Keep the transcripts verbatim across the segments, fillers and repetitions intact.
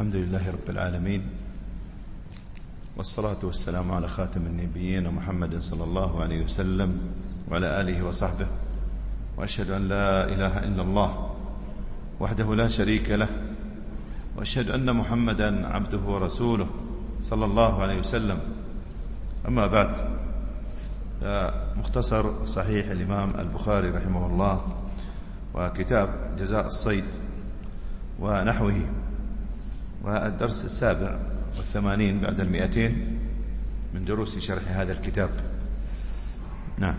الحمد لله رب العالمين، والصلاة والسلام على خاتم النبيين محمد صلى الله عليه وسلم وعلى آله وصحبه، وأشهد أن لا إله إلا الله وحده لا شريك له، وأشهد أن محمدا عبده ورسوله صلى الله عليه وسلم. أما بعد، مختصر صحيح الإمام البخاري رحمه الله وكتاب جزاء الصيد ونحوه، والدرس السابع والثمانين بعد المئتين من دروس شرح هذا الكتاب. نعم.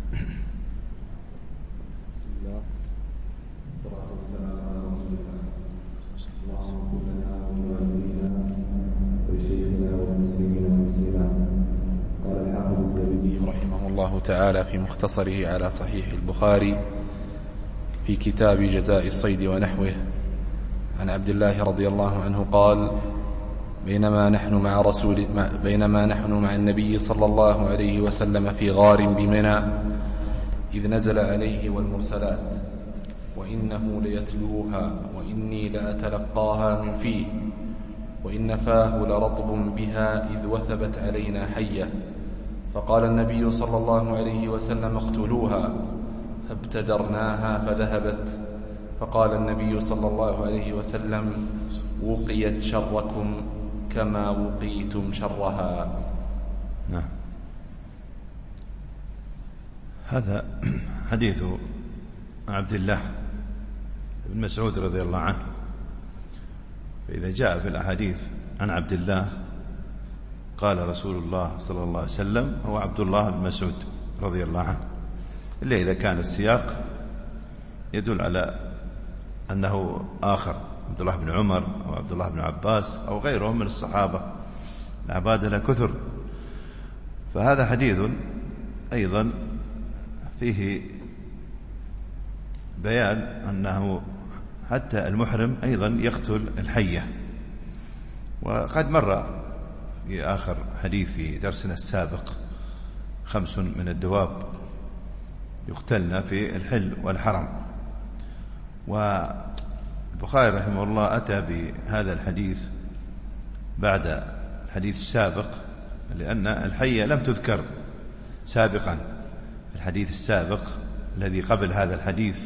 بسم الله والصلاة والسلام على رسول الله. اللهم اغفر لنا ولوالدينا ولشيخنا والمسلمين والمسلمات. قال الحافظ الزبيدي رحمه الله تعالى في مختصره على صحيح البخاري في كتاب جزاء الصيد ونحوه عن عبد الله رضي الله عنه قال: بينما نحن مع رسول بينما نحن مع النبي صلى الله عليه وسلم في غار بمنى إذ نزل عليه والمرسلات وإنه ليتلوها وإني لأتلقاها من فيه وإن فاه لرطب بها إذ وثبت علينا حية، فقال النبي صلى الله عليه وسلم: اقتلوها، فابتدرناها فذهبت، فقال النبي صلى الله عليه وسلم: وقيت شركم كما وقيتم شرها. نعم. هذا حديث عبد الله بن مسعود رضي الله عنه. فإذا جاء في الأحاديث عن عبد الله قال رسول الله صلى الله عليه وسلم هو عبد الله بن مسعود رضي الله عنه، إلا إذا كان السياق يدل على أنه آخر، عبد الله بن عمر أو عبد الله بن عباس أو غيرهم من الصحابة العبادلة كثر. فهذا حديث أيضا فيه بيان أنه حتى المحرم أيضا يقتل الحية. وقد مر في آخر حديث في درسنا السابق خمس من الدواب يقتلن في الحل والحرم. والبخاري رحمه الله أتى بهذا الحديث بعد الحديث السابق، لأن الحية لم تذكر سابقا. الحديث السابق الذي قبل هذا الحديث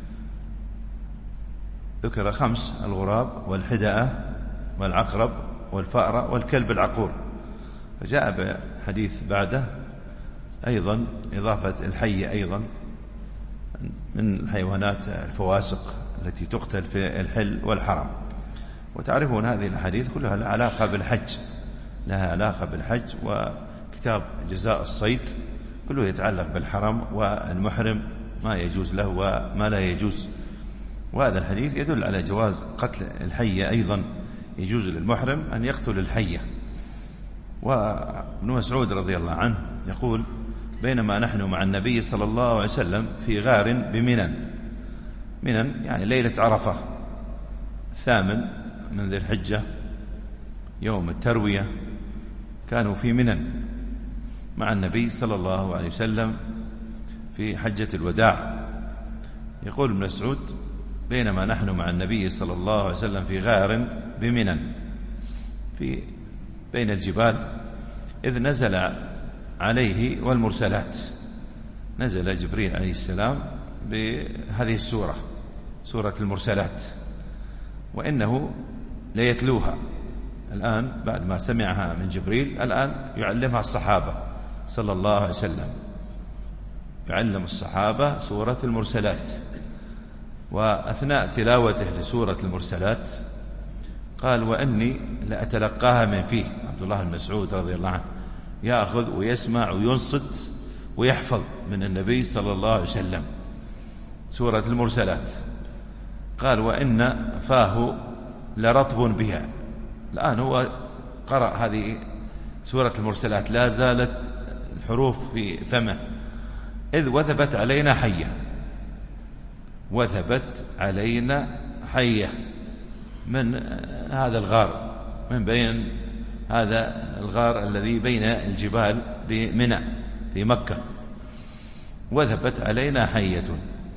ذكر خمس: الغراب والحدأة والعقرب والفأرة والكلب العقور. فجاء بحديث بعده أيضا إضافة الحية أيضا من الحيوانات الفواسق التي تقتل في الحل والحرم. وتعرفون هذه الحديث كلها لها علاقة بالحج، لها علاقة بالحج. وكتاب جزاء الصيد كله يتعلق بالحرم والمحرم، ما يجوز له وما لا يجوز. وهذا الحديث يدل على جواز قتل الحية أيضا، يجوز للمحرم أن يقتل الحية. وابن مسعود رضي الله عنه يقول: بينما نحن مع النبي صلى الله عليه وسلم في غار بمنى. منى يعني ليلة عرفة الثامن من ذي الحجة يوم التروية، كانوا في منى مع النبي صلى الله عليه وسلم في حجة الوداع. يقول ابن مسعود: بينما نحن مع النبي صلى الله عليه وسلم في غار بمنى في بين الجبال إذ نزل عليه والمرسلات. نزل جبريل عليه السلام بهذه السورة، سورة المرسلات، وإنه ليتلوها. الآن بعد ما سمعها من جبريل الآن يعلمها الصحابة صلى الله عليه وسلم، يعلم الصحابة سورة المرسلات. وأثناء تلاوته لسورة المرسلات قال: وأني لأتلقاها من فيه. عبد الله بن مسعود رضي الله عنه يأخذ ويسمع وينصت ويحفظ من النبي صلى الله عليه وسلم سورة المرسلات. قال: وإن فاه لرطب بها. الآن هو قرأ هذه سورة المرسلات، لا زالت الحروف في فمه، إذ وثبت علينا حية. وثبت علينا حية من هذا الغار، من بين هذا الغار الذي بين الجبال بمنى في مكة. وثبت علينا حية،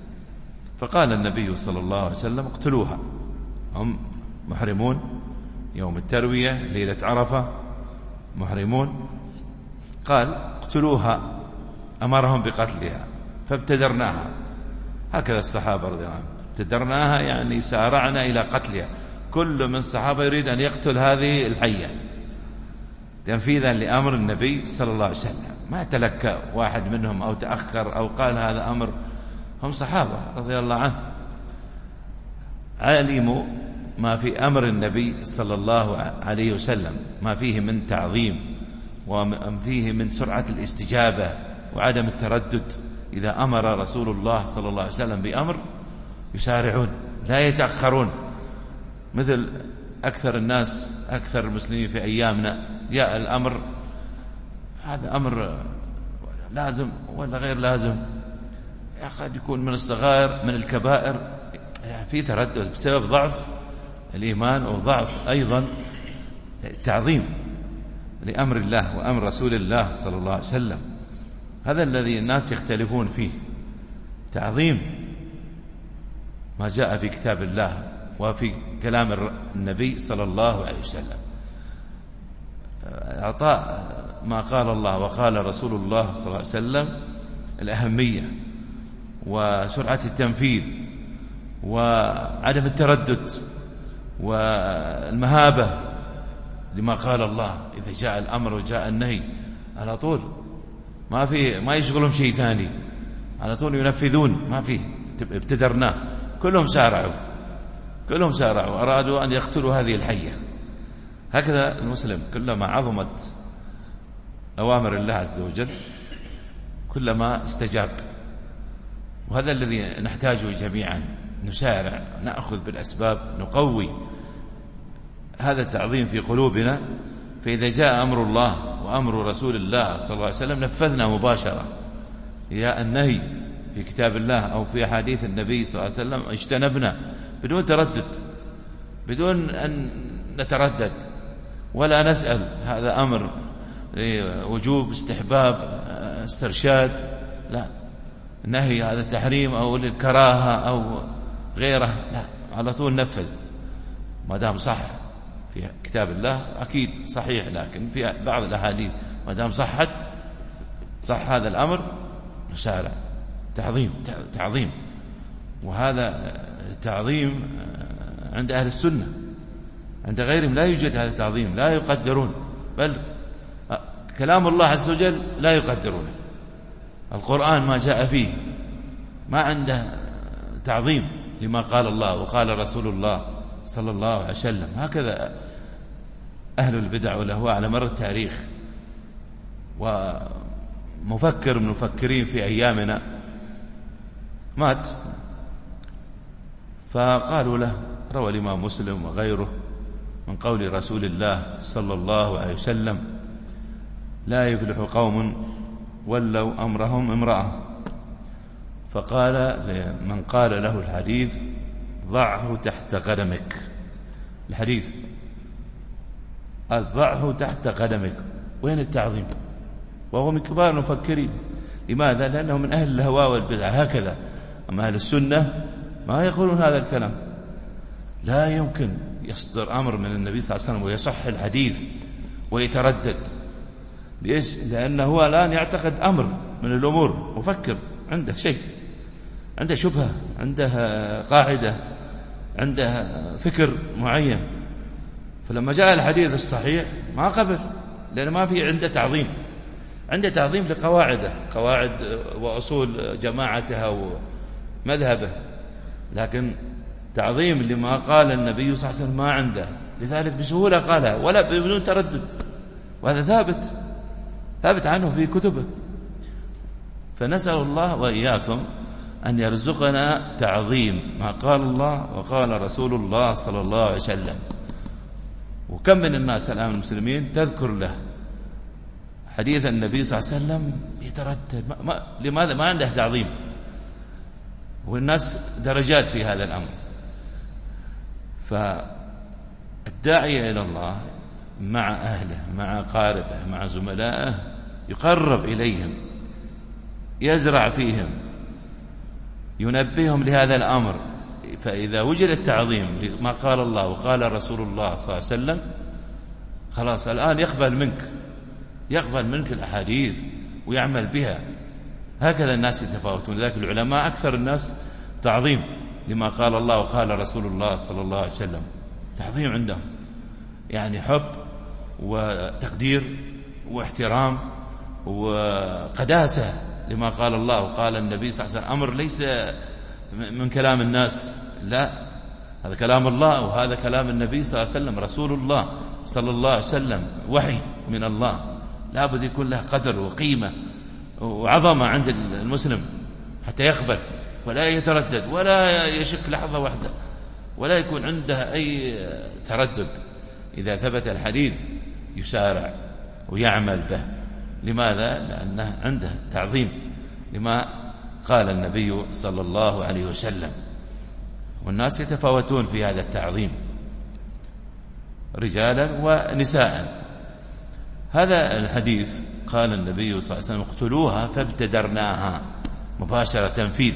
فقال النبي صلى الله عليه وسلم: اقتلوها. هم محرمون يوم التروية ليلة عرفة محرمون، قال اقتلوها، أمرهم بقتلها فابتدرناها. هكذا الصحابة رضي الله عنهم، ابتدرناها يعني سارعنا إلى قتلها. كل من الصحابة يريد أن يقتل هذه الحية تنفيذا لأمر النبي صلى الله عليه وسلم، ما تلكى واحد منهم أو تأخر أو قال هذا أمر. هم صحابة رضي الله عنه علموا ما في أمر النبي صلى الله عليه وسلم، ما فيه من تعظيم وما فيه من سرعة الاستجابة وعدم التردد. إذا أمر رسول الله صلى الله عليه وسلم بأمر يسارعون لا يتأخرون، مثل أكثر الناس أكثر المسلمين في أيامنا، جاء الأمر هذا أمر لازم ولا غير لازم، قد يكون من الصغائر من الكبائر، يعني في تردد بسبب ضعف الإيمان أو ضعف أيضا تعظيم لأمر الله وأمر رسول الله صلى الله عليه وسلم. هذا الذي الناس يختلفون فيه، تعظيم ما جاء في كتاب الله وفي كلام النبي صلى الله عليه وسلم، أعطاء ما قال الله وقال رسول الله صلى الله عليه وسلم الأهمية وسرعة التنفيذ وعدم التردد والمهابة لما قال الله. إذا جاء الأمر وجاء النهي على طول، ما في ما يشغلهم شيء ثاني، على طول ينفذون، ما فيه ابتدرناه. كلهم سارعوا كلهم سارعوا أرادوا أن يقتلوا هذه الحية. هكذا المسلم كلما عظمت أوامر الله عز وجل كلما استجاب، وهذا الذي نحتاجه جميعا، نسارع نأخذ بالأسباب، نقوي هذا التعظيم في قلوبنا. فإذا جاء أمر الله وأمر رسول الله صلى الله عليه وسلم نفذنا مباشرة. إذا النهي في كتاب الله أو في حديث النبي صلى الله عليه وسلم اجتنبنا بدون تردد، بدون أن نتردد ولا نسأل هذا أمر وجوب استحباب استرشاد، لا، نهي هذا تحريم أو الكراهة أو غيره، لا، على طول نفذ ما دام صح في كتاب الله. أكيد صحيح، لكن في بعض الأحاديث ما دام صحت صح هذا الأمر نسارع. تعظيم تعظيم وهذا تعظيم عند أهل السنة، عند غيرهم لا يوجد هذا التعظيم، لا يقدرون، بل كلام الله عز وجل لا يقدرونه. القرآن ما جاء فيه ما عنده تعظيم لما قال الله وقال رسول الله صلى الله عليه وسلم. هكذا أهل البدع والأهواء على مر التاريخ. ومفكر من المفكرين في أيامنا مات، فقالوا له، روى الإمام مسلم وغيره من قول رسول الله صلى الله عليه وسلم: لا يفلح قوم ولوا أمرهم امرأة. فقال من قال له الحديث: ضعه تحت قدمك. الحديث ضعه تحت قدمك. وين التعظيم؟ وهو من كبار المفكرين. لماذا؟ لأنه من أهل الهواء والبدع. هكذا. أما أهل السنة ما يقولون هذا الكلام. لا يمكن يصدر أمر من النبي صلى الله عليه وسلم ويصح الحديث ويتردد. ليش؟ لأنه هو الآن يعتقد أمر من الأمور، مفكر عنده شيء، عنده شبهة، عنده قاعدة، عنده فكر معين. فلما جاء الحديث الصحيح ما قبل، لأن ما في عنده تعظيم، عنده تعظيم لقواعده، قواعد وأصول جماعتها ومذهبه، لكن تعظيم لما قال النبي صلى الله عليه وسلم ما عنده. لذلك بسهولة قالها ولا بدون تردد، وهذا ثابت ثابت عنه في كتبه. فنسأل الله وإياكم أن يرزقنا تعظيم ما قال الله وقال رسول الله صلى الله عليه وسلم. وكم من الناس الآن المسلمين تذكر له حديث النبي صلى الله عليه وسلم يتردد، ما ما لماذا؟ ما عنده تعظيم. والناس درجات في هذا الأمر. فالداعية إلى الله مع أهله، مع أقاربه، مع زملائه، يقرب إليهم، يزرع فيهم، ينبههم لهذا الأمر، فإذا وجد التعظيم لما قال الله وقال رسول الله صلى الله عليه وسلم خلاص الآن يقبل منك يقبل منك الأحاديث ويعمل بها. هكذا الناس يتفاوتون. ذلك العلماء أكثر الناس تعظيم لما قال الله وقال رسول الله صلى الله عليه وسلم، تعظيم عندهم، يعني حب وتقدير واحترام وقداسة لما قال الله وقال النبي صلى الله عليه وسلم. أمر ليس من كلام الناس، لا، هذا كلام الله وهذا كلام النبي صلى الله عليه وسلم، رسول الله صلى الله عليه وسلم، وحي من الله، لا بد يكون له قدر وقيمة وعظمة عند المسلم حتى يقبل ولا يتردد ولا يشك لحظة واحدة ولا يكون عنده أي تردد. إذا ثبت الحديث يسارع ويعمل به. لماذا؟ لأنه عنده تعظيم لما قال النبي صلى الله عليه وسلم. والناس يتفاوتون في هذا التعظيم رجالا ونساء. هذا الحديث قال النبي صلى الله عليه وسلم اقتلوها فابتدرناها، مباشرة تنفيذ،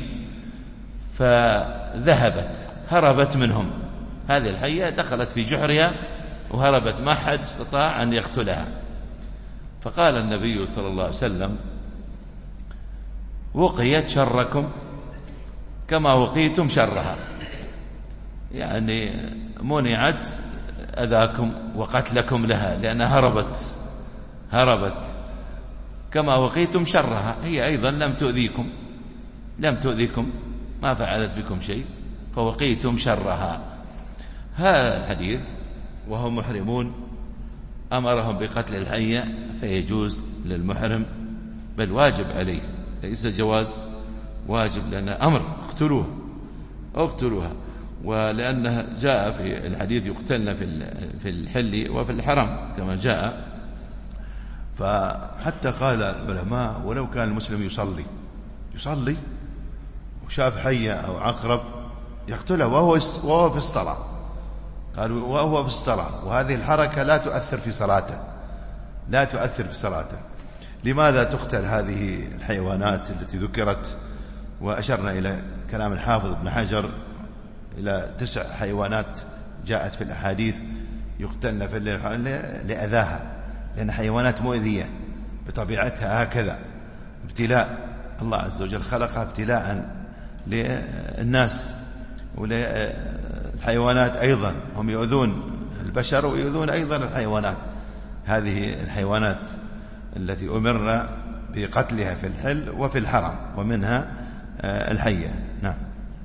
فذهبت هربت منهم. هذه الحية دخلت في جحرها وهربت، ما حد استطاع أن يقتلها. فقال النبي صلى الله عليه وسلم وقيت شركم كما وقيتم شرها، يعني منعت أذاكم وقتلكم لها لأنها هربت هربت كما وقيتم شرها. هي أيضا لم تؤذيكم لم تؤذيكم ما فعلت بكم شيء فوقيتم شرها. هذا الحديث وهم محرمون أمرهم بقتل الحية، فيجوز للمحرم بل واجب عليه، ليس جواز، واجب، لأن أمر اقتلوها اقتلوها. ولأنها جاء في الحديث يقتلن في الحل وفي الحرم كما جاء. فحتى قال العلماء ولو كان المسلم يصلي يصلي وشاف حية أو عقرب يقتله وهو وهو في الصلاة، قالوا وهو في الصلاة، وهذه الحركة لا تؤثر في صلاته لا تؤثر في صلاته. لماذا تقتل هذه الحيوانات التي ذكرت؟ وأشرنا إلى كلام الحافظ ابن حجر إلى تسع حيوانات جاءت في الأحاديث يقتلن في لأذاها، لأن حيوانات مؤذية بطبيعتها، هكذا ابتلاء، الله عز وجل خلقها ابتلاء للناس وللحيوانات أيضا، هم يؤذون البشر ويؤذون أيضا الحيوانات. هذه الحيوانات التي أمرنا بقتلها في الحل وفي الحرم، ومنها الحية. نعم.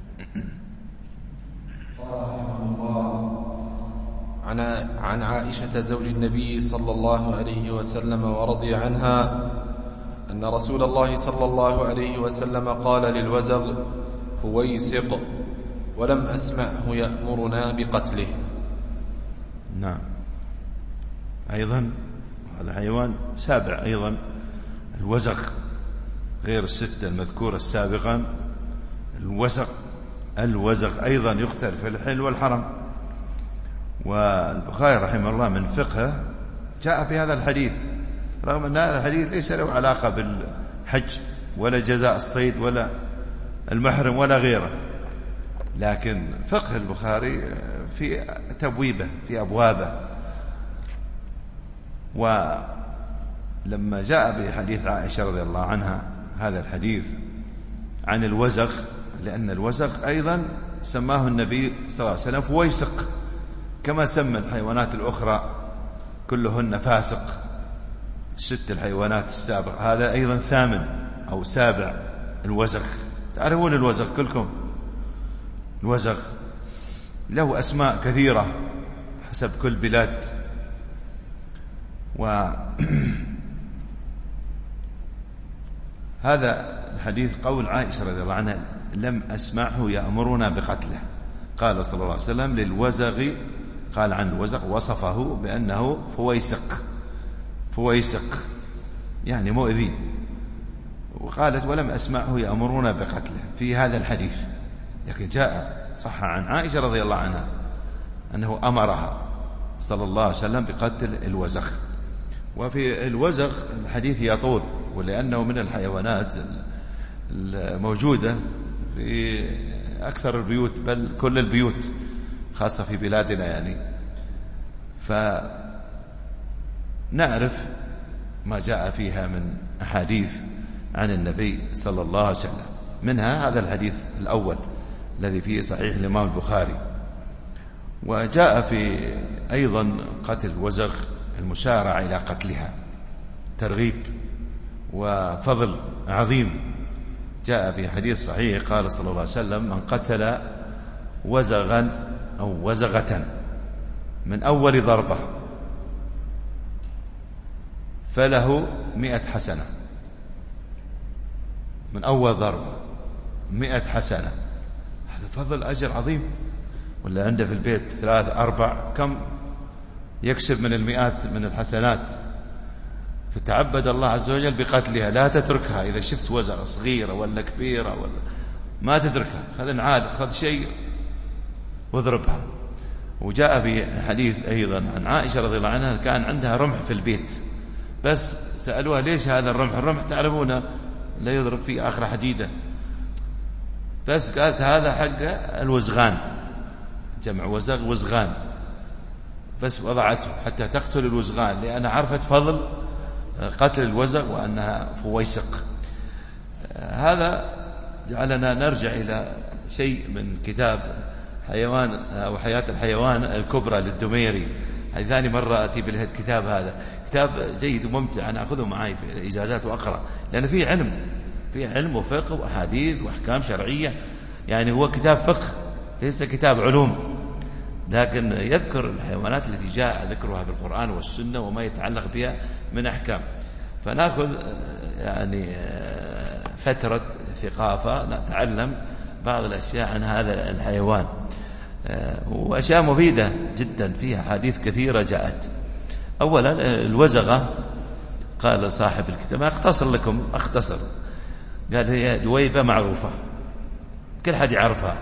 عن عن عائشة زوج النبي صلى الله عليه وسلم ورضي عنها أن رسول الله صلى الله عليه وسلم قال للوزغ فويسق ولم أسمعه يأمرنا بقتله. نعم. أيضا هذا حيوان سابع أيضا، الوزغ، غير الستة المذكورة السابقا. الوزغ الوزغ أيضا يقتل في الحل والحرم. والبخاري رحمه الله من فقهه جاء في هذا الحديث، رغم أن هذا الحديث ليس له علاقة بالحج ولا جزاء الصيد ولا المحرم ولا غيره، لكن فقه البخاري في تبويبه في أبوابه. ولما جاء بحديث عائشة رضي الله عنها هذا الحديث عن الوزغ، لأن الوزغ أيضا سماه النبي صلى الله عليه وسلم فويسق، كما سمى الحيوانات الأخرى كلهن فاسق، ست الحيوانات السابقة، هذا أيضا ثامن أو سابع الوزغ. تعرفون الوزغ كلكم؟ الوزغ له أسماء كثيرة حسب كل بلاد. وهذا الحديث قول عائشة رضي الله عنها لم أسمعه يأمرنا بقتله. قال صلى الله عليه وسلم للوزغ، قال عن الوزغ وصفه بأنه فويسق فويسق يعني مؤذي. وقالت ولم أسمعه يأمرنا بقتله في هذا الحديث، لكن جاء صح عن عائشة رضي الله عنها أنه أمرها صلى الله عليه وسلم بقتل الوزغ. وفي الوزغ الحديث يطول، ولأنه من الحيوانات الموجودة في أكثر البيوت بل كل البيوت خاصة في بلادنا يعني. فنعرف ما جاء فيها من أحاديث عن النبي صلى الله عليه وسلم، منها هذا الحديث الأول الذي فيه صحيح الإمام البخاري. وجاء في أيضا قتل وزغ المسارعة إلى قتلها، ترغيب وفضل عظيم. جاء في حديث صحيح قال صلى الله عليه وسلم: من قتل وزغا أو وزغة من أول ضربة فله مئة حسنة. من أول ضربة مئة حسنة، هذا فضل أجر عظيم. ولا عنده في البيت ثلاث أربع، كم يكسب من المئات من الحسنات. فتعبد الله عز وجل بقتلها، لا تتركها. إذا شفت وزغة صغيرة ولا كبيرة ولا ما تتركها، خذ نعال، خذ شيء واضربها. وجاء في حديث أيضا عن عائشة رضي الله عنها، كان عندها رمح في البيت، بس سألوها: ليش هذا الرمح؟ الرمح تعلمون لا يضرب فيه آخر حديدة، بس قالت هذا حق الوزغان، جمع وزغ وزغان، بس وضعته حتى تقتل الوزغان، لأن عرفت فضل قتل الوزغ وأنها فويسق. هذا جعلنا نرجع إلى شيء من كتاب حيوان أو حياة الحيوان الكبرى للدميري. هذه ثاني مرة أتي بالكتاب هذا، كتاب جيد وممتع، أنا أخذه معي في الإجازات وأقرأ، لأن فيه علم، فيه علم وفقه وأحاديث وأحكام شرعية. يعني هو كتاب فقه ليس كتاب علوم، لكن يذكر الحيوانات التي جاء ذكرها في القرآن والسنة وما يتعلق بها من أحكام. فنأخذ يعني فترة ثقافة نتعلم بعض الأشياء عن هذا الحيوان، وأشياء مفيدة جدا فيها حديث كثيرة جاءت. أولا الوزغة، قال صاحب الكتاب، أختصر لكم أختصر، قال هي دويبة معروفة كل حد يعرفها.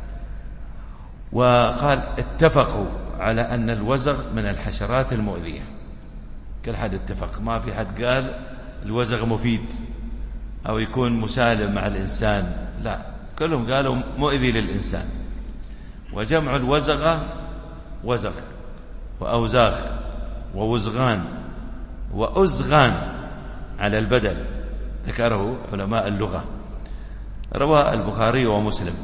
وقال اتفقوا على أن الوزغ من الحشرات المؤذية، كل حد اتفق، ما في حد قال الوزغ مفيد أو يكون مسالم مع الإنسان، لا، كلهم قالوا مؤذي للإنسان. وجمع الوزغة وزغ وأوزاغ ووزغان وأزغان على البدل، ذكره علماء اللغة. روى البخاري ومسلم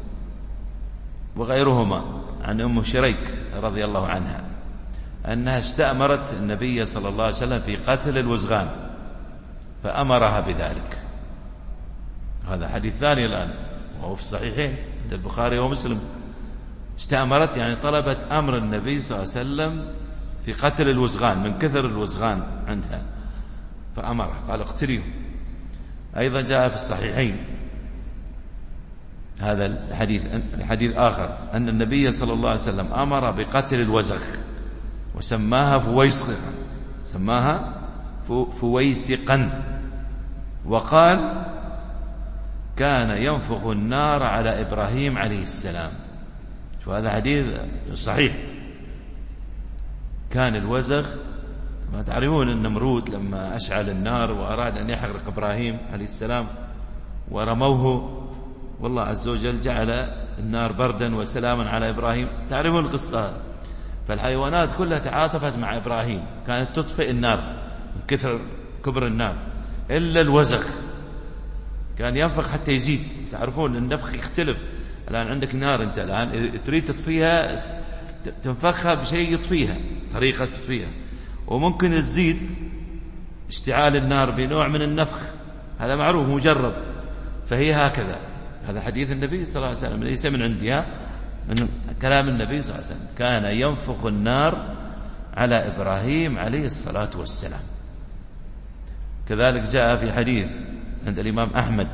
وغيرهما عن أم شريك رضي الله عنها أنها استأمرت النبي صلى الله عليه وسلم في قتل الوزغان فأمرها بذلك. هذا حديث ثاني الآن وهو في الصحيحين عند البخاري ومسلم. استأمرت يعني طلبت أمر النبي صلى الله عليه وسلم في قتل الوزغان، من كثر الوزغان عندها فأمرها، قال اقتليهم. أيضا جاء في الصحيحين هذا الحديث، الحديث آخر أن النبي صلى الله عليه وسلم أمر بقتل الوزغ وسماها فويسقا، سماها فويسقا، وقال كان ينفخ النار على إبراهيم عليه السلام. شو هذا حديث صحيح. كان الوزغ، ما تعرفون النمرود لما أشعل النار وأراد أن يحرق إبراهيم عليه السلام ورموه، والله عز وجل جعل النار بردا وسلاما على إبراهيم، تعرفون القصة. فالحيوانات كلها تعاطفت مع إبراهيم، كانت تطفئ النار من كثر كبر النار، إلا الوزغ كان ينفخ حتى يزيد. تعرفون النفخ يختلف، الآن عندك نار أنت الآن تريد تطفيها تنفخها بشيء يطفيها، طريقة تطفيها، وممكن تزيد اشتعال النار بنوع من النفخ، هذا معروف مجرب. فهي هكذا، هذا حديث النبي صلى الله عليه وسلم ليس من عندها، من كلام النبي صلى الله عليه وسلم. كان ينفخ النار على إبراهيم عليه الصلاة والسلام. كذلك جاء في حديث عند الإمام أحمد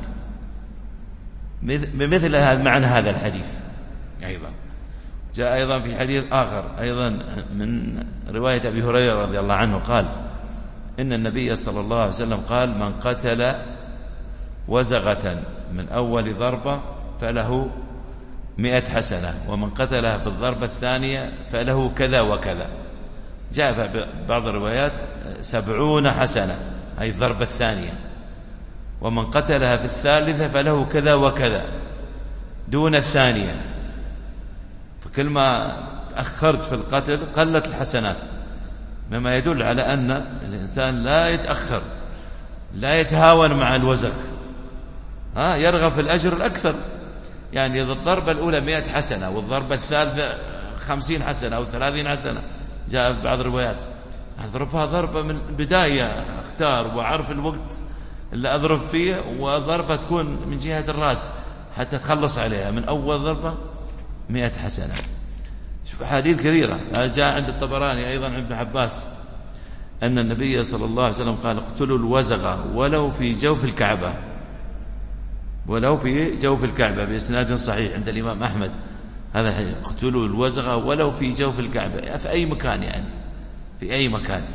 بمثل هذا معنى هذا الحديث. أيضا جاء أيضا في حديث آخر أيضا من رواية أبي هريرة رضي الله عنه قال إن النبي صلى الله عليه وسلم قال من قتل وزغة من أول ضربة فله مئة حسنة، ومن قتلها بالضربة الثانية فله كذا وكذا. جاء في بعض الروايات سبعون حسنة أي الضربة الثانية، ومن قتلها في الثالثة فله كذا وكذا. دون الثانية، فكل ما تأخرت في القتل قلت الحسنات، مما يدل على أن الإنسان لا يتأخر، لا يتهاون مع الوزغ، ها يرغب في الأجر الأكثر. يعني إذا الضربة الأولى مئة حسنة والضربة الثالثة خمسين حسنة أو ثلاثين حسنة، جاء في بعض الروايات أضربها ضربة من البداية، أختار وأعرف الوقت اللي أضرب فيه، وضربة تكون من جهة الرأس حتى تخلص عليها من أول ضربة مئة حسنة. شوف حديث كثيرة جاء عند الطبراني أيضا عن ابن عباس أن النبي صلى الله عليه وسلم قال اقتلوا الوزغ ولو في جوف الكعبة، ولو في جوف الكعبة، بإسناد صحيح عند الإمام أحمد. هذا الحديث اقتلوا الوزغ ولو في جوف الكعبة، في أي مكان، يعني في أي مكان.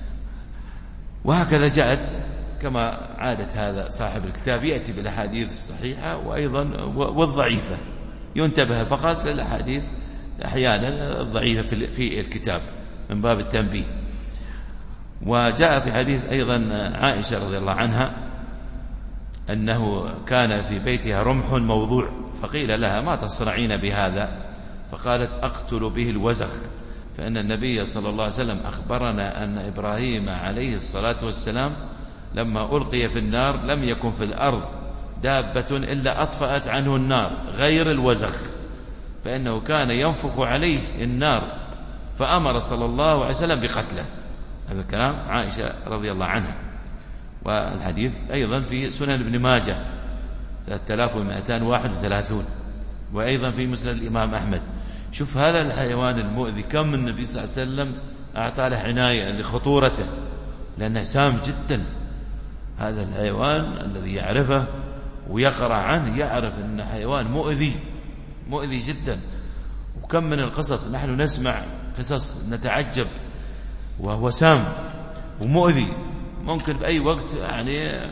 وهكذا جاءت كما عادت هذا صاحب الكتاب يأتي بالأحاديث الصحيحة وأيضا والضعيفة، ينتبه فقط للأحاديث أحيانا الضعيفة في الكتاب من باب التنبيه. وجاء في حديث أيضا عائشة رضي الله عنها أنه كان في بيتها رمح موضوع، فقيل لها ما تصنعين بهذا؟ فقالت أقتل به الوزغ، فإن النبي صلى الله عليه وسلم أخبرنا أن إبراهيم عليه الصلاة والسلام لما ألقي في النار لم يكن في الأرض دابة إلا أطفأت عنه النار غير الوزغ، فإنه كان ينفخ عليه النار، فأمر صلى الله عليه وسلم بقتله. هذا كلام عائشة رضي الله عنها. والحديث أيضا في سنن ابن ماجه ثلاثة آلاف ومئتين وواحد وثلاثين، وأيضا في مسند الإمام أحمد. شوف هذا الحيوان المؤذي كم النبي صلى الله عليه وسلم أعطى له عناية لخطورته، لأنه سام جدا. هذا الحيوان الذي يعرفه ويقرأ عنه يعرف أنه حيوان مؤذي مؤذي جدا. وكم من القصص نحن نسمع قصص نتعجب، وهو سام ومؤذي، ممكن في أي وقت يعني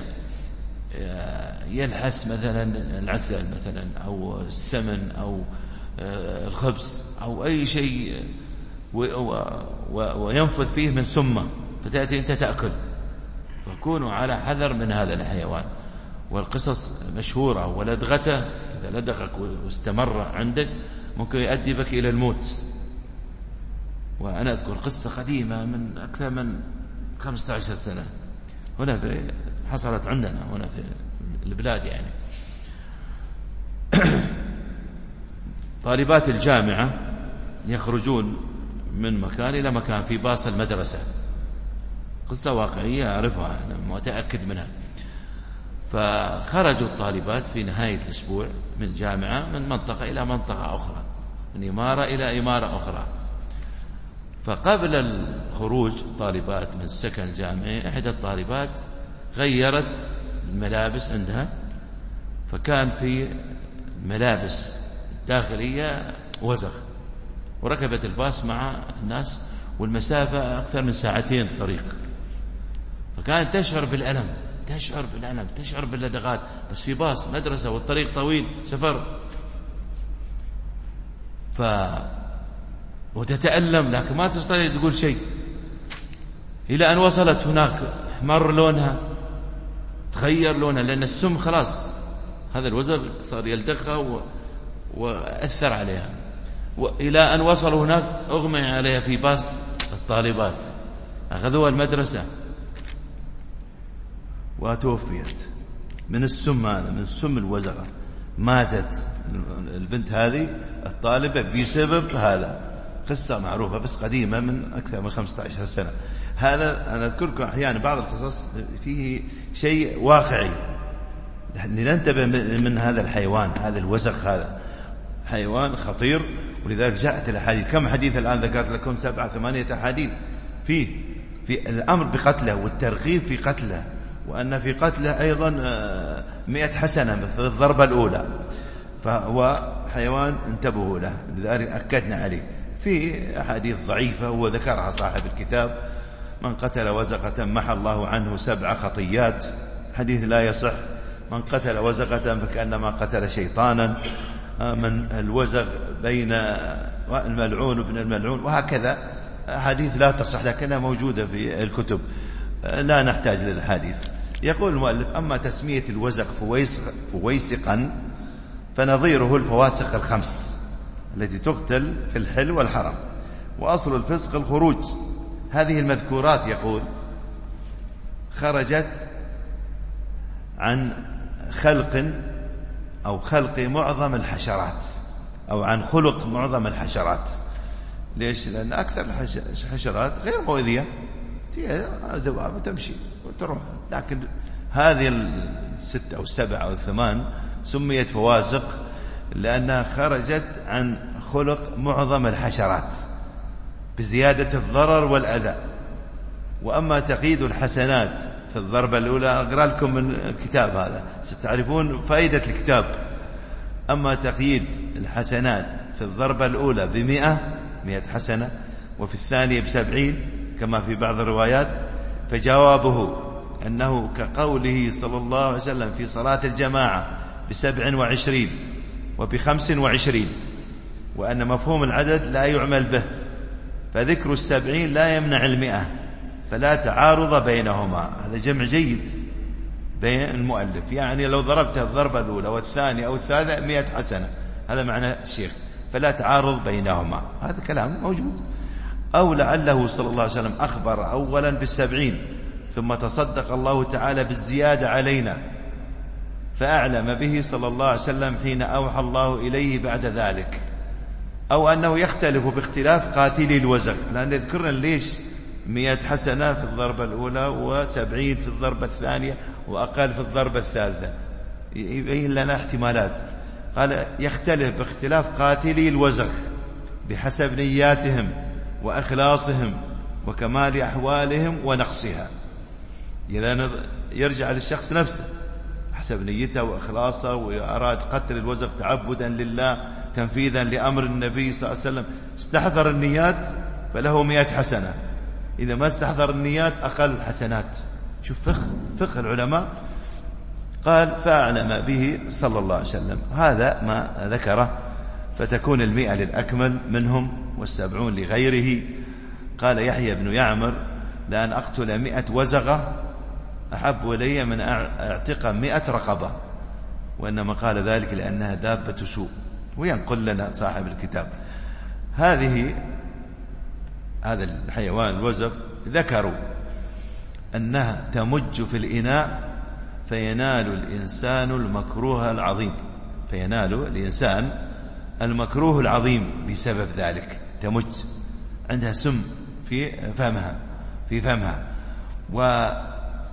يلحس مثلا العسل مثلا أو السمن أو الخبز أو أي شيء وينفذ فيه من سمة، فتأتي أنت تأكل، فكونوا على حذر من هذا الحيوان. والقصص مشهورة، ولدغته إذا لدغك واستمر عندك ممكن يؤدي بك إلى الموت. وأنا أذكر قصة قديمة من أكثر من خمسة عشر سنة هنا في حصلت عندنا هنا في البلاد، يعني طالبات الجامعة يخرجون من مكان إلى مكان في باص المدرسة، قصة واقعية أعرفها أنا متأكد منها. فخرجوا الطالبات في نهاية الأسبوع من جامعة من منطقة إلى منطقة أخرى، من إمارة إلى إمارة أخرى. فقبل الخروج طالبات من السكن الجامعي، إحدى الطالبات غيرت الملابس عندها، فكان في الملابس الداخلية وزغ، وركبت الباص مع الناس والمسافة أكثر من ساعتين طريق، فكانت تشعر بالألم تشعر بالألم تشعر باللدغات، بس في باص مدرسة والطريق طويل سفر، ف وتتألم لكن ما تستطيع تقول شيء، إلى أن وصلت هناك احمر لونها، تغير لونها، لأن السم خلاص هذا الوزغ صار يلدغها و... وأثر عليها، وإلى أن وصلوا هناك أغمي عليها في باص الطالبات، أخذوها المدرسة وتوفيت من السم هذا، من السم الوزغة. ماتت البنت هذه الطالبة بسبب هذا. قصة معروفة بس قديمة من أكثر من خمسة عشر سنة. هذا أنا أذكركم أحيانا بعض القصص فيه شيء واقعي لننتبه من هذا الحيوان، هذا الوزغ، هذا حيوان خطير. ولذلك جاءت الأحاديث، كم حديث الآن ذكرت لكم؟ سبعة ثمانية أحاديث فيه في الأمر بقتله والترغيب في قتله، وأن في قتله أيضا مئة حسنة في الضربة الأولى. فهو حيوان انتبهوا له، لذلك أكدنا عليه. في أحاديث ضعيفة وذكرها صاحب الكتاب: من قتل وزغة محى الله عنه سبع خطيات، حديث لا يصح. من قتل وزغة فكأنما قتل شيطانا، من الوزغ بين الملعون وابن الملعون، وهكذا أحاديث لا تصح لكنها موجودة في الكتب، لا نحتاج للحديث. يقول المؤلف: أما تسمية الوزغ فويسقا فنظيره الفواسق الخمس التي تقتل في الحل والحرم. وأصل الفسق الخروج. هذه المذكورات يقول خرجت عن خلق أو خلق معظم الحشرات أو عن خلق معظم الحشرات. ليش؟ لأن أكثر الحشرات غير مؤذية، ذبابة تمشي وتروح، لكن هذه الست أو السبع أو الثمان سميت فواسق لأنها خرجت عن خلق معظم الحشرات بزيادة الضرر والأذى. وأما تقييد الحسنات في الضربة الأولى، أقرأ لكم من الكتاب هذا ستعرفون فائدة الكتاب. أما تقييد الحسنات في الضربة الأولى بمئة مئة حسنة وفي الثانية بسبعين كما في بعض الروايات، فجوابه أنه كقوله صلى الله عليه وسلم في صلاة الجماعة بسبع وعشرين وبخمس وعشرين، وأن مفهوم العدد لا يعمل به، فذكر السبعين لا يمنع المئة، فلا تعارض بينهما. هذا جمع جيد بين المؤلف، يعني لو ضربت الضربة الأولى والثانية أو الثالثة مئة حسنة، هذا معنى الشيخ، فلا تعارض بينهما، هذا كلام موجود. أو لعله صلى الله عليه وسلم أخبر أولا بالسبعين ثم تصدق الله تعالى بالزيادة علينا فأعلم به صلى الله عليه وسلم حين أوحى الله إليه بعد ذلك. أو أنه يختلف باختلاف قاتلي الوزغ، لأن يذكرنا ليش مئة حسنة في الضربة الأولى وسبعين في الضربة الثانية وأقل في الضربة الثالثة، يبين لنا احتمالات. قال يختلف باختلاف قاتلي الوزغ بحسب نياتهم وأخلاصهم وكمال أحوالهم ونقصها. إذا يرجع للشخص نفسه حسب نيته وإخلاصه، وأراد قتل الوزغ تعبدا لله تنفيذا لأمر النبي صلى الله عليه وسلم، استحضر النيات فله مئة حسنة، إذا ما استحضر النيات أقل حسنات. شوف فقه فقه العلماء. قال فأعلم به صلى الله عليه وسلم، هذا ما ذكره، فتكون المئة للأكمل منهم والسبعون لغيره. قال يحيى بن يعمر لأن أقتل مئة وزغة أحب إلي من أعتق مئة رقبة، وإنما قال ذلك لأنها دابة سوء. وينقل لنا صاحب الكتاب هذه هذا الحيوان الوزغ ذكروا أنها تمج في الإناء فينال الإنسان المكروه العظيم، فينال الإنسان المكروه العظيم بسبب ذلك، تمج عندها سم في فمها في فمها. وقال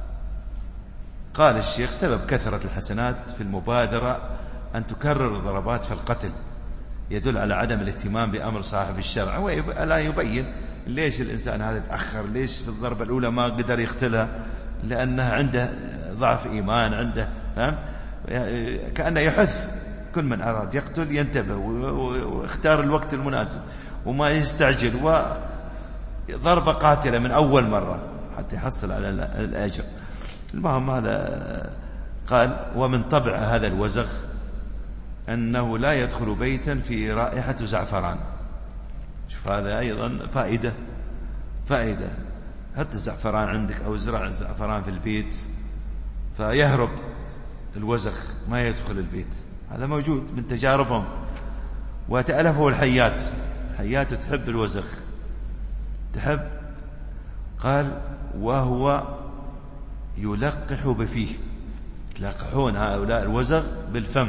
الشيخ سبب كثرة الحسنات في المبادرة أن تكرر الضربات في القتل، يدل على عدم الاهتمام بأمر صاحب الشرع، ولا يبين ليش الإنسان هذا تأخر، ليش في الضربة الأولى ما قدر يقتلها، لأنه عنده ضعف إيمان، عنده فهم؟ كأنه يحث كل من أراد يقتل ينتبه ويختار الوقت المناسب وما يستعجل، وضربة قاتلة من أول مرة حتى يحصل على الأجر. المهم هذا قال ومن طبع هذا الوزغ أنه لا يدخل بيتا في رائحة زعفران. شوف هذا أيضا فائدة فائدة هات الزعفران عندك أو زرع الزعفران في البيت فيهرب الوزغ ما يدخل البيت، هذا موجود من تجاربهم. وتألفه الحيات، الحيات تحب الوزغ تحب. قال وهو يلقح بفيه، يلقحون هؤلاء الوزغ بالفم،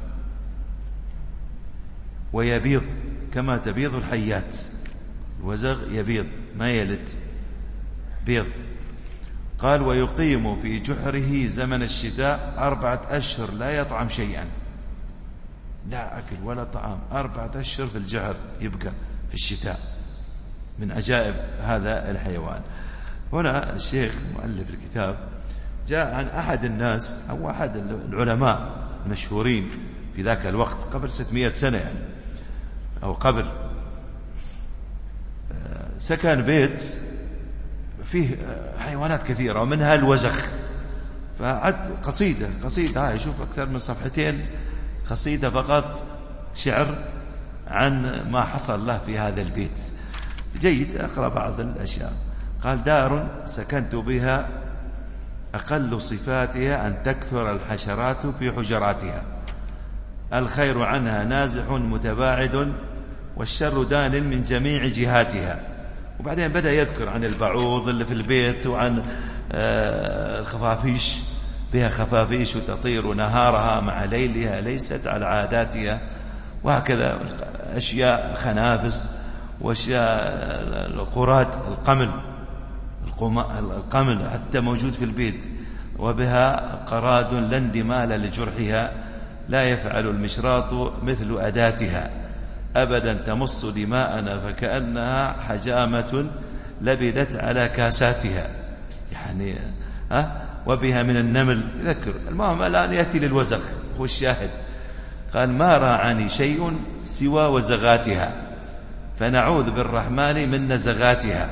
ويبيض كما تبيض الحيات، الوزغ يبيض ما يلد بيض. قال ويقيم في جحره زمن الشتاء أربعة أشهر لا يطعم شيئا، لا أكل ولا طعام، أربعة أشهر في الجحر يبقى في الشتاء، من عجائب هذا الحيوان. هنا الشيخ مؤلف الكتاب جاء عن أحد الناس أو أحد العلماء المشهورين في ذاك الوقت قبل ستمائة سنة يعني أو قبل، سكن بيت فيه حيوانات كثيرة ومنها الوزغ، فعد قصيدة قصيدة هاي شوف أكثر من صفحتين قصيدة فقط شعر عن ما حصل له في هذا البيت. جيد أقرأ بعض الأشياء. قال دار سكنت بها أقل صفاتها أن تكثر الحشرات في حجراتها. الخير عنها نازح متباعد والشر دان من جميع جهاتها. وبعدين بدأ يذكر عن البعوض اللي في البيت وعن الخفافيش، بها خفافيش تطير نهارها مع ليلها ليست على عاداتها، وهكذا أشياء خنافس وأشياء القراد القمل القمل حتى موجود في البيت، وبها قراد لا اندمال لجرحها لا يفعل المشراط مثل أداتها أبدا تمص دماءنا فكأنها حجامة لبدت على كاساتها. يعني ها وبها من النمل يذكر. المهم الآن يأتي للوزغ، هو الشاهد. قال ما راعني شيء سوى وزغاتها فنعوذ بالرحمن من نزغاتها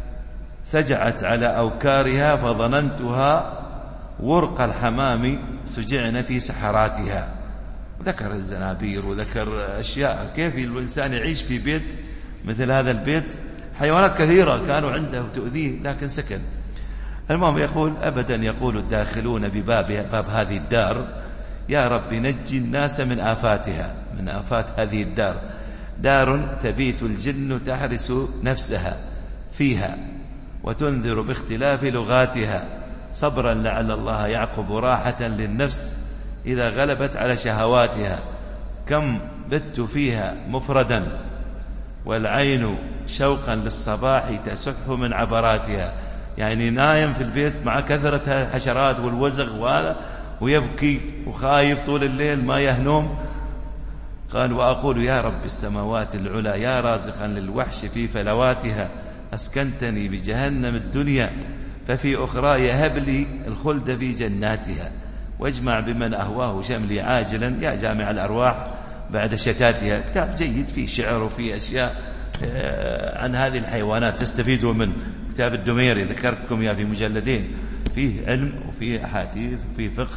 سجعت على أوكارها فظننتها ورق الحمام سجعن في سحراتها. ذكر الزنابير وذكر أشياء كيف الإنسان يعيش في بيت مثل هذا البيت. حيوانات كثيرة كانوا عنده تؤذيه لكن سكن. المهم يقول أبدا يقول الداخلون بباب باب هذه الدار يا رب نجي الناس من آفاتها، من آفات هذه الدار. دار تبيت الجن تحرس نفسها فيها وتنذر باختلاف لغاتها صبرا لعل الله يعقب راحة للنفس إذا غلبت على شهواتها. كم بت فيها مفردا والعين شوقا للصباح تسح من عبراتها. يعني نايم في البيت مع كثرة الحشرات والوزغ وهذا ويبكي وخايف طول الليل ما يهنوم. قال وأقول يا رب السماوات العلى يا رازقا للوحش في فلواتها أسكنتني بجهنم الدنيا ففي أخرى هب لي الخلد في جناتها واجمع بمن أهواه شملي عاجلا يا جامع الأرواح بعد شتاتها. كتاب جيد فيه شعر وفيه أشياء عن هذه الحيوانات تستفيدوا من كتاب الدميري ذكرتكم يا في مجلدين، فيه علم وفيه أحاديث وفيه فقه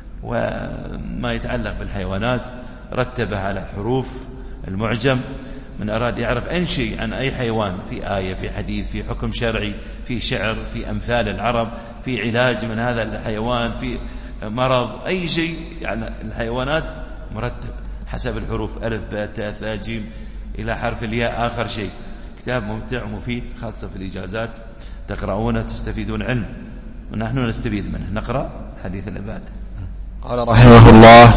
وما يتعلق بالحيوانات رتبه على حروف المعجم. من أراد يعرف أي شيء عن أي حيوان في آية في حديث في حكم شرعي في شعر في أمثال العرب في علاج من هذا الحيوان في مرض أي شيء، يعني الحيوانات مرتب حسب الحروف ألف باء تاء ثاء جيم إلى حرف الياء آخر شيء. كتاب ممتع ومفيد خاصة في الإجازات تقرؤونه تستفيدون علم ونحن نستفيد منه. نقرأ حديث العباد. قال رحمه الله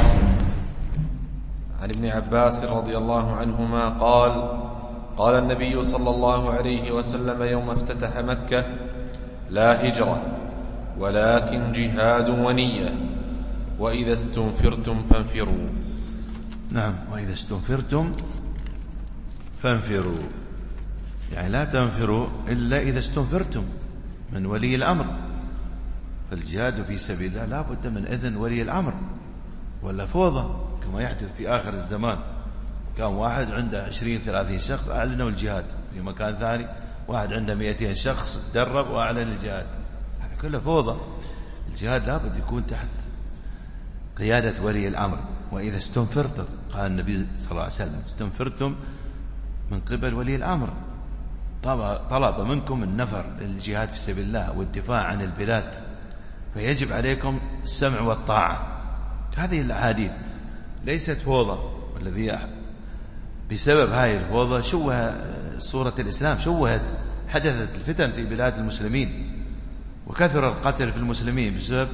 عن ابن عباس رضي الله عنهما قال قال النبي صلى الله عليه وسلم يوم افتتح مكة لا هجرة ولكن جهاد ونية وإذا استنفرتم فانفروا. نعم وإذا استنفرتم فانفروا، يعني لا تنفروا إلا إذا استنفرتم من ولي الأمر. فالجهاد في سبيل الله لا بد من إذن ولي الأمر ولا فوضى كما يحدث في آخر الزمان. كان واحد عنده عشرين ثلاثين شخص أعلنوا الجهاد، في مكان ثاني واحد عنده مئتين شخص تدرب وأعلن الجهاد. هذا كله فوضى. الجهاد لا بد يكون تحت قيادة ولي الأمر. وإذا استنفرتم قال النبي صلى الله عليه وسلم استنفرتم من قبل ولي الأمر طلب منكم النفر للجهاد في سبيل الله والدفاع عن البلاد فيجب عليكم السمع والطاعة. هذه الأحاديث ليست فوضى، والذي بسبب هذه الفوضى شوه صورة الإسلام، شوهت حدثت الفتن في بلاد المسلمين وكثر القتل في المسلمين بسبب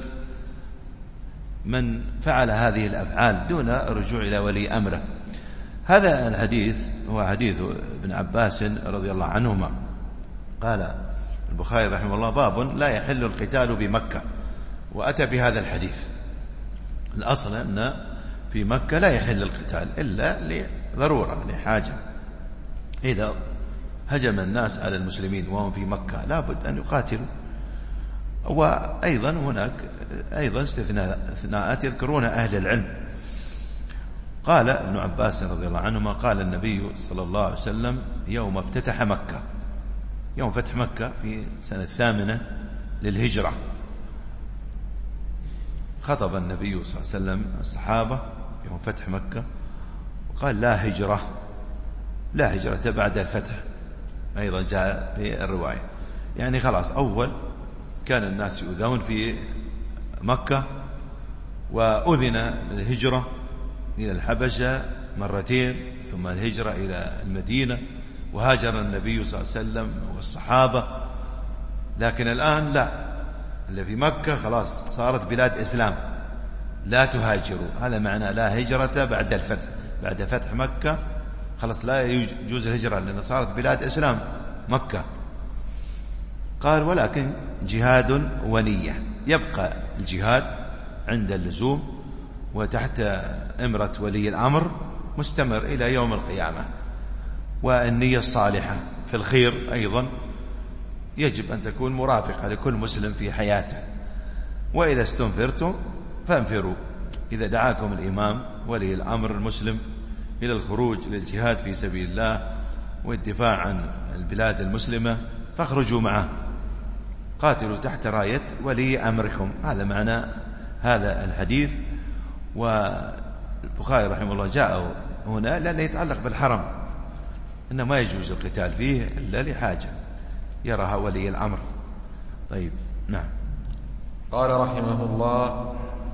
من فعل هذه الأفعال دون رجوع إلى ولي أمره. هذا الحديث هو حديث ابن عباس رضي الله عنهما. قال البخاري رحمه الله باب لا يحل القتال بمكة، وأتى بهذا الحديث. الأصل أن في مكة لا يحل القتال إلا لضرورة لحاجة. إذا هجم الناس على المسلمين وهم في مكة لا بد أن يقاتلوا. وأيضا هناك أيضا استثناءات يذكرون أهل العلم. قال ابن عباس رضي الله عنهما قال النبي صلى الله عليه وسلم يوم افتتح مكة، يوم فتح مكة في سنة الثامنة للهجرة، خطب النبي صلى الله عليه وسلم الصحابة يوم فتح مكة وقال لا هجرة، لا هجرة بعد الفتح. أيضا جاء في الرواية يعني خلاص أول كان الناس يؤذون في مكة وأذن بالهجرة إلى الحبشة مرتين، ثم الهجرة إلى المدينة، وهاجر النبي صلى الله عليه وسلم والصحابة. لكن الآن لا، اللي في مكة خلاص صارت بلاد إسلام، لا تهاجروا. هذا معنى لا هجرة بعد الفتح، بعد فتح مكة خلاص لا يجوز الهجرة، لأن صارت بلاد إسلام مكة. قال ولكن جهاد ونية، يبقى الجهاد عند اللزوم وتحت إمرة ولي الأمر مستمر إلى يوم القيامة. والنية الصالحة في الخير أيضا يجب أن تكون مرافقة لكل مسلم في حياته. وإذا استنفرتم فانفروا، إذا دعاكم الإمام ولي الأمر المسلم إلى الخروج للجهاد في سبيل الله والدفاع عن البلاد المسلمة فاخرجوا معه، قاتلوا تحت راية ولي أمركم. هذا معنى هذا الحديث. والبخاري رحمه الله جاء هنا لأنه يتعلق بالحرم، إنه ما يجوز القتال فيه إلا لحاجة يراها ولي الأمر. طيب نعم. قال رحمه الله: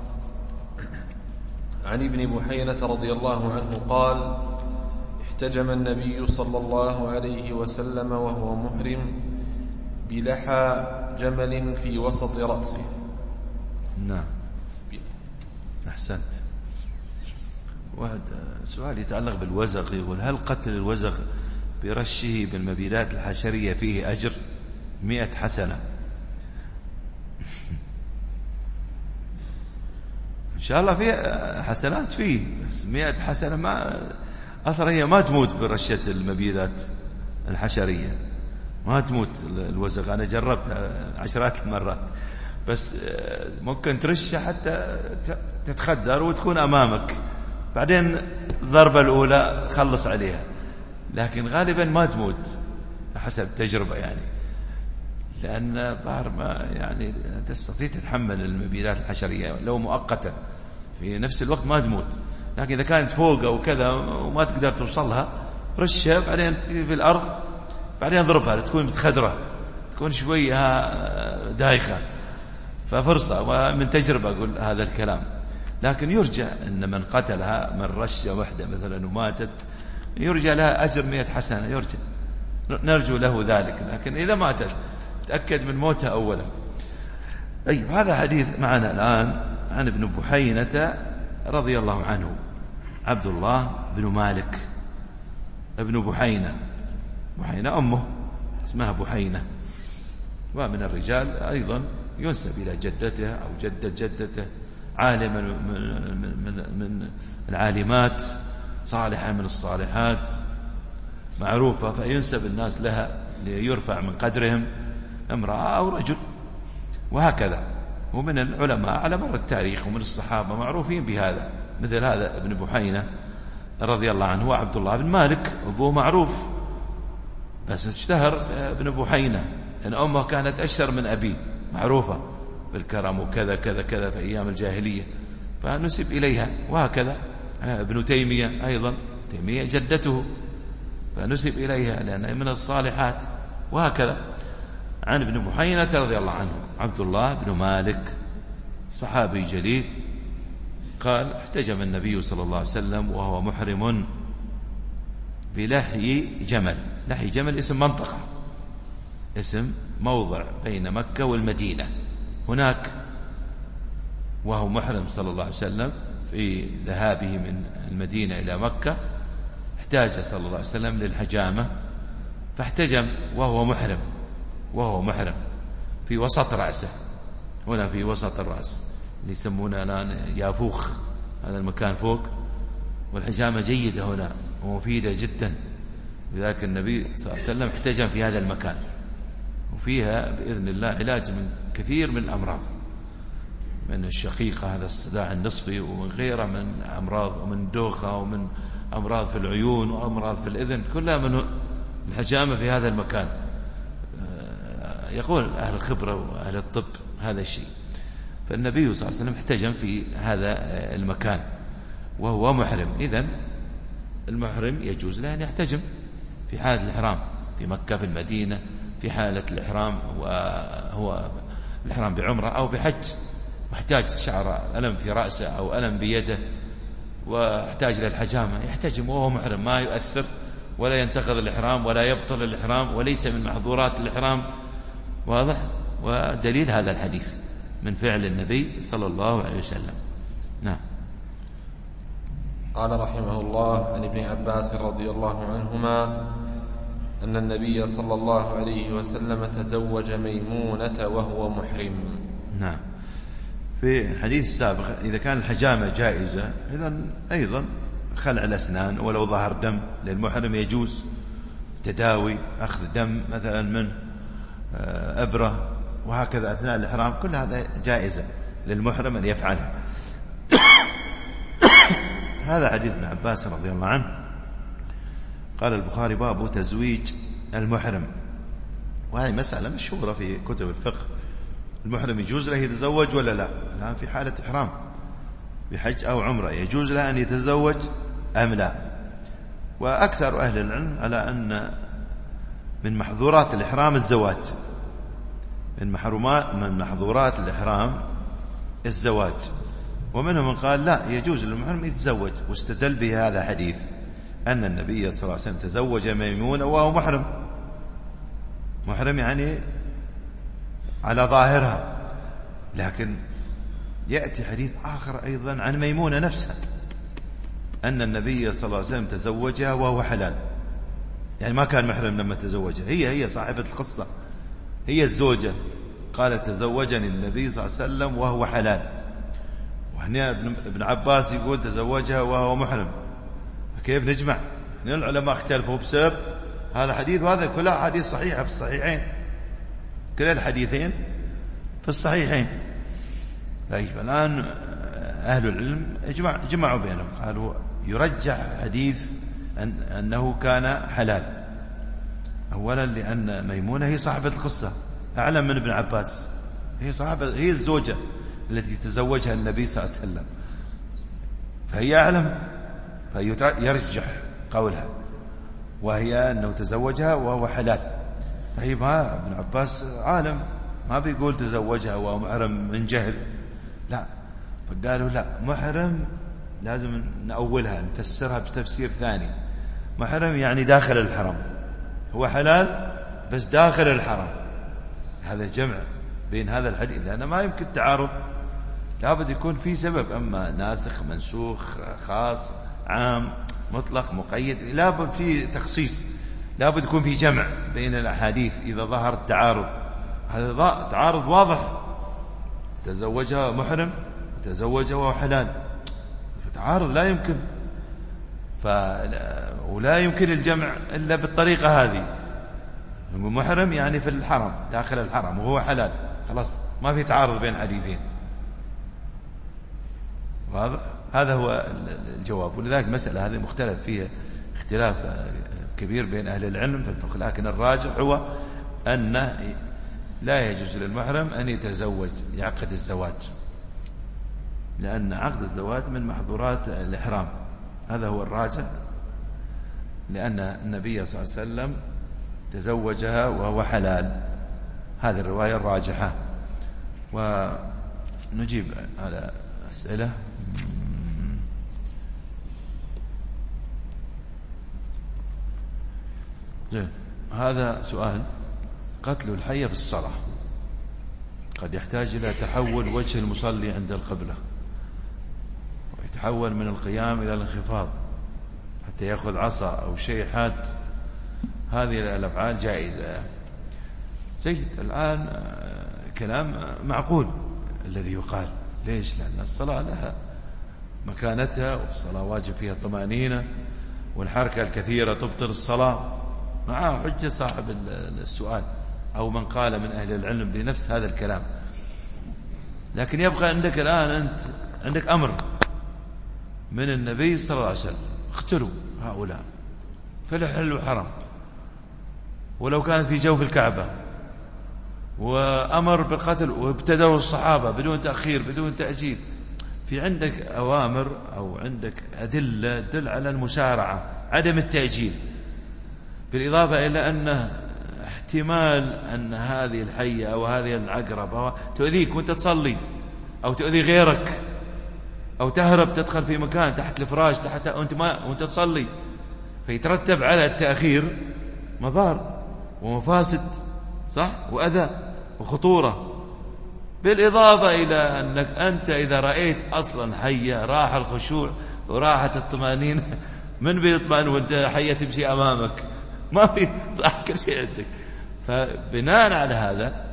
عن ابن بحينة رضي الله عنه قال: احتجم النبي صلى الله عليه وسلم وهو محرم بلحى جمل في وسط رأسه. نعم أحسنت. واحد سؤال يتعلق بالوزغ، يقول: هل قتل الوزغ برشه بالمبيدات الحشرية فيه أجر؟ مئة حسنة. إن شاء الله في حسنات فيه، بس مئة حسنة ما أصلا هي ما تموت برشة المبيدات الحشرية، ما تموت الوزغ. أنا جربت عشرات المرات، بس ممكن ترشها حتى تتخدر وتكون أمامك، بعدين الضربة الأولى خلص عليها، لكن غالبا ما تموت حسب تجربة يعني، لأن الظاهر ما يعني تستطيع تتحمل المبيدات الحشرية لو مؤقتا، في نفس الوقت ما تموت. لكن إذا كانت فوق أو كذا وما تقدر توصلها رشها، بعدين في الأرض، بعدين ضربها تكون متخدرة، تكون شوية دايخة، ففرصة. ومن تجربة أقول هذا الكلام. لكن يرجى أن من قتلها من رشة واحدة مثلا وماتت يرجى لها أجر مئة حسنة، يرجى، نرجو له ذلك. لكن إذا ماتت تأكد من موتها أولا. أي هذا حديث معنا الآن عن ابن بحينة رضي الله عنه، عبد الله بن مالك ابن بحينة. بحينة أمه اسمها بحينة، ومن الرجال أيضا ينسب إلى جدته أو جدة جدته، عالما من, من, من العالمات، صالحة من الصالحات، معروفة، فينسب الناس لها ليرفع من قدرهم، امرأة أو رجل، وهكذا. ومن العلماء على مر التاريخ ومن الصحابة معروفين بهذا، مثل هذا ابن بحينة رضي الله عنه هو عبد الله بن مالك، أبوه معروف بس اشتهر ابن بحينة، أن أمه كانت أشهر من أبيه، معروفة بالكرم وكذا كذا كذا في أيام الجاهلية، فنسب إليها. وهكذا ابن تيمية أيضا، تيمية جدته، فنسب إليها لأنها من الصالحات. وهكذا عن ابن بحينة رضي الله عنه عبد الله بن مالك، صحابي جليل، قال: احتجم النبي صلى الله عليه وسلم وهو محرم بلحي جمل. لحي جمل اسم منطقة، اسم موضع بين مكة والمدينة هناك، وهو محرم صلى الله عليه وسلم في ذهابه من المدينة إلى مكة، احتاج صلى الله عليه وسلم للحجامة فاحتجم وهو محرم، وهو محرم في وسط رأسه، هنا في وسط الرأس اللي يسمونه الآن يافوخ، هذا المكان فوق. والحجامة جيدة هنا ومفيدة جدا، لذلك النبي صلى الله عليه وسلم احتجم في هذا المكان، وفيها بإذن الله علاج من كثير من الأمراض، من الشقيقة هذا الصداع النصفي، ومن غيره من أمراض، ومن دوخة، ومن أمراض في العيون وأمراض في الإذن، كلها من الحجامة في هذا المكان. يقول أهل الخبرة وأهل الطب هذا الشيء. فالنبي صلى الله عليه وسلم احتجم في هذا المكان وهو محرم. إذن المحرم يجوز له أن يحتجم في حالة الإحرام في مكة، في المدينة، في حالة الإحرام وهو الإحرام بعمرة أو بحج، واحتاج شعر ألم في رأسه أو ألم بيده واحتاج للحجامة يحتجم وهو محرم، ما يؤثر ولا ينتقض الإحرام ولا يبطل الإحرام وليس من محظورات الإحرام. واضح؟ ودليل هذا الحديث من فعل النبي صلى الله عليه وسلم. نعم. قال رحمه الله: عن ابن عباس رضي الله عنهما أن النبي صلى الله عليه وسلم تزوج ميمونة وهو محرم. نعم. في الحديث السابق إذا كان الحجامة جائزة، إذن أيضا خلع الأسنان ولو ظهر دم للمحرم يجوز تداوي، أخذ دم مثلا من أبرة وهكذا أثناء الإحرام، كل هذا جائزة للمحرم أن يفعلها. هذا حديث ابن عباس رضي الله عنه. قال البخاري: باب تزويج المحرم. وهذه مسألة مشهورة في كتب الفقه. المحرم يجوز له يتزوج ولا لا؟ الآن في حالة إحرام بحج أو عمرة يجوز له أن يتزوج أم لا؟ وأكثر أهل العلم على أن من محظورات الإحرام الزواج، من محرمات من محظورات الإحرام الزواج. ومنهم من قال لا، يجوز للمحرم يتزوج، واستدل به هذا حديث أن النبي صلى الله عليه وسلم تزوج ميمونة وهو محرم. محرم يعني على ظاهرها، لكن يأتي حديث آخر أيضا عن ميمونة نفسها أن النبي صلى الله عليه وسلم تزوجها وهو حلال، يعني ما كان محرم لما تزوجها، هي هي صاحبة القصة، هي الزوجة. قالت: تزوجني النبي صلى الله عليه وسلم وهو حلال. وهنا ابن عباس يقول تزوجها وهو محرم. كيف نجمع؟ هنا العلماء اختلفوا بسبب هذا حديث وهذا، كلها حديث صحيحة في الصحيحين، كل الحديثين في الصحيحين. طيب الآن أهل العلم اجمع جمعوا بينهم، قالوا يرجح حديث أن أنه كان حلال. أولا لأن ميمونة هي صاحبة القصة، أعلم من ابن عباس، هي صاحبة، هي الزوجة التي تزوجها النبي صلى الله عليه وسلم، فهي أعلم، فيرجح قولها، وهي أنه تزوجها وهو حلال. طيب ما ابن عباس عالم، ما بيقول تزوجها وهو محرم من جهل، لا. فقالوا لا، محرم لازم نأولها نفسرها بتفسير ثاني. محرم يعني داخل الحرم، هو حلال بس داخل الحرم. هذا جمع بين هذا الحديث، لأنه ما يمكن تعارض، لابد يكون في سبب، أما ناسخ منسوخ خاص عام مطلق مقيد، لابد في تخصيص، لابد يكون في جمع بين الأحاديث إذا ظهر التعارض. هذا تعارض واضح، تزوجها محرم وتزوجها وهو حلال، فتعارض لا يمكن، فلا ولا يمكن الجمع إلا بالطريقة هذه. محرم يعني في الحرم، داخل الحرم، وهو حلال، خلاص ما في تعارض بين حديثين. واضح؟ هذا هو الجواب. ولذلك المسألة هذه مختلف فيها اختلاف كبير بين أهل العلم في الفقه، لكن الراجح هو أن لا يجوز للمحرم أن يتزوج، يعقد الزواج، لأن عقد الزواج من محظورات الإحرام، هذا هو الراجح، لأن النبي صلى الله عليه وسلم تزوجها وهو حلال. هذه الرواية الراجحة. ونجيب على أسئلة. جيد. هذا سؤال: قتل الحي في الصلاة قد يحتاج إلى تحول وجه المصلي عند القبلة، ويتحول من القيام إلى الانخفاض حتى يأخذ عصا أو شيء حاد. هذه الأفعال جائزة. جيد. الآن كلام معقول الذي يقال. ليش؟ لأن الصلاة لها مكانتها، والصلاة واجب فيها الطمأنينة، والحركة الكثيرة تبطل الصلاة. معه حجة صاحب السؤال أو من قال من أهل العلم بنفس هذا الكلام. لكن يبقى عندك الآن أنت عندك أمر من النبي صلى الله عليه وسلم: اقتلوا هؤلاء في الحل والحرم، ولو كانت في جوف الكعبة، وأمر بالقتل، وابتدوا الصحابة بدون تأخير بدون تأجيل. في عندك أوامر أو عندك أدلة تدل على المسارعة، عدم التأجيل، بالإضافة إلى أن احتمال أن هذه الحية أو هذه العقرب تؤذيك وأنت تصلي، أو تؤذي غيرك، أو تهرب تدخل في مكان تحت الفراش تحت وأنت ما وأنت تصلي، فيترتب على التأخير مضار ومفاسد، صح، وأذى وخطورة، بالإضافة إلى أنك أنت إذا رأيت أصلا حية راح الخشوع وراحت الطمأنينة، من بيطمئن وأنت حية تمشي أمامك؟ ما في، راح كل شيء عندك. فبناء على هذا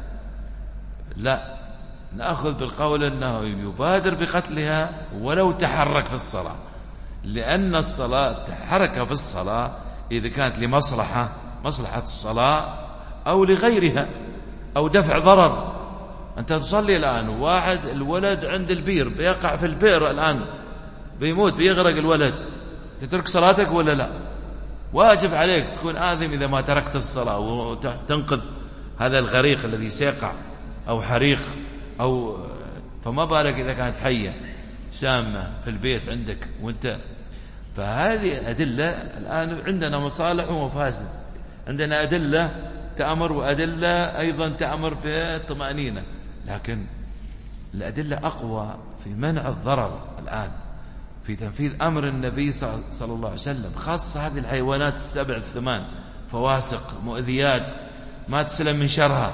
لا نأخذ بالقول أنه يبادر بقتلها ولو تحرك في الصلاة، لأن الصلاة تحرك في الصلاة إذا كانت لمصلحة، مصلحة الصلاة أو لغيرها أو دفع ضرر. أنت تصلي الآن واحد الولد عند البير بيقع في البئر الآن بيموت بيغرق الولد، تترك صلاتك ولا لا؟ واجب عليك تكون آثم إذا ما تركت الصلاة وتنقذ هذا الغريق الذي سيقع أو حريق أو، فما بالك إذا كانت حية سامة في البيت عندك وانت. فهذه أدلة الآن عندنا مصالح ومفاسد، عندنا أدلة تأمر وأدلة أيضا تأمر بالطمأنينة، لكن الأدلة أقوى في منع الضرر الآن في تنفيذ أمر النبي صلى الله عليه وسلم، خاصة هذه الحيوانات السبع الثمان فواسق مؤذيات ما تسلم من شرها،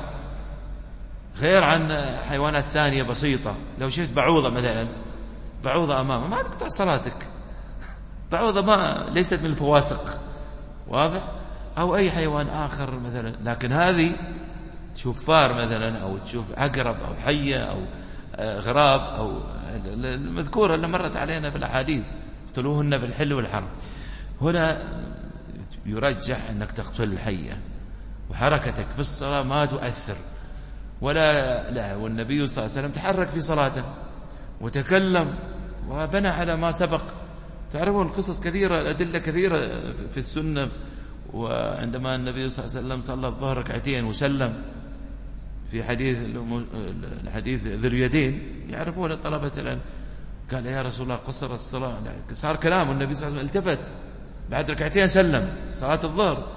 غير عن حيوانات ثانية بسيطة. لو شفت بعوضة مثلا، بعوضة أمامه ما تقطع صلاتك، بعوضة ما ليست من الفواسق، واضح، أو أي حيوان آخر مثلا. لكن هذه تشوف فار مثلا أو تشوف عقرب أو حية أو غراب أو المذكورة اللي مرت علينا في الأحاديث اقتلوهن بالحل والحرم، هنا يرجح أنك تقتل الحية وحركتك في الصلاة ما تؤثر ولا لا. والنبي صلى الله عليه وسلم تحرك في صلاته وتكلم وبنى على ما سبق. تعرفون القصص كثيرة، الأدلة كثيرة في السنة. وعندما النبي صلى الله عليه وسلم صلى الظهر ركعتين وسلم في حديث الحديث ذي اليدين، يعرفون طلبة العلم، قال يا رسول الله قصرت الصلاة، صار كلام النبي صلى الله عليه وسلم التفت بعد ركعتين سلم صلاة الظهر،